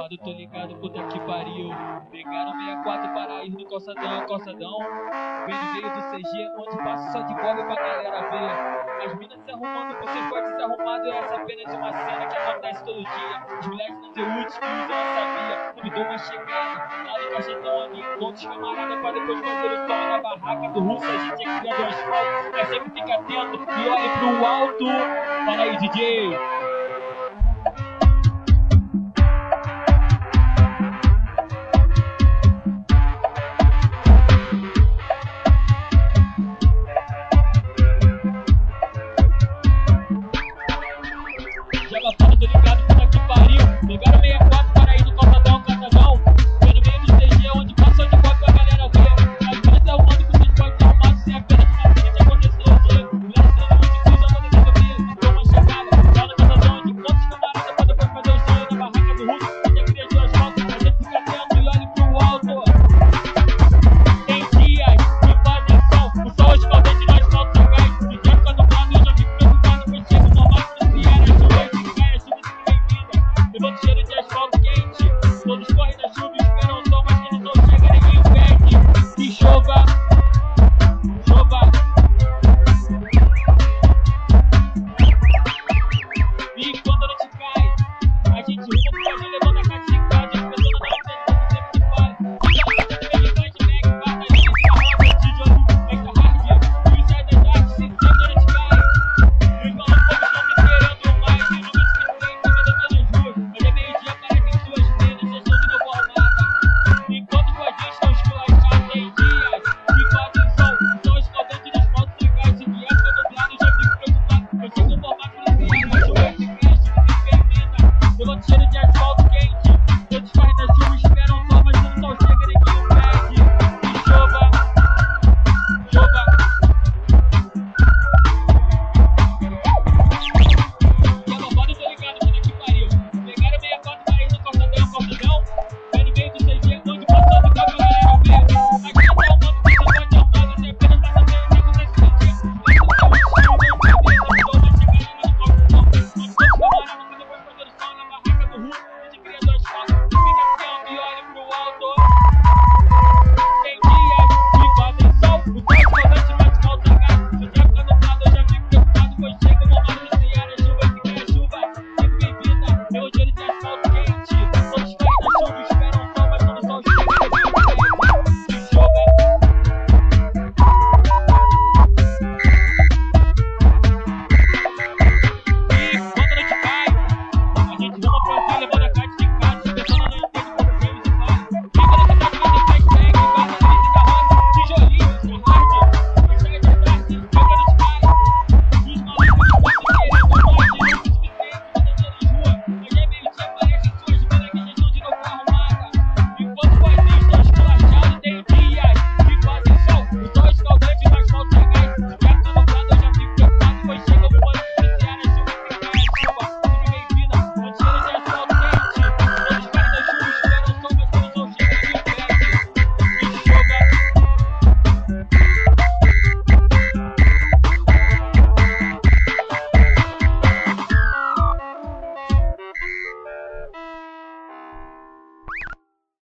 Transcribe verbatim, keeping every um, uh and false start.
safado, tô ligado, puta que pariu. Pegaram sessenta e quatro para ir no calçadão, calçadão. Bem no meio do C G, onde passo só de boga pra galera ver. As minas se arrumando por seus cortes arrumados. E essa é apenas uma cena que acontece todo dia. Os moleques não tem último, eu não sabia. Eu me dou uma chegada lá no cachetão, ali encontro os camaradas pra depois fazer o som na barraca do russo. A gente é criado no asfalto, mas sempre fica atento e olhe pro alto. Fala aí, D J.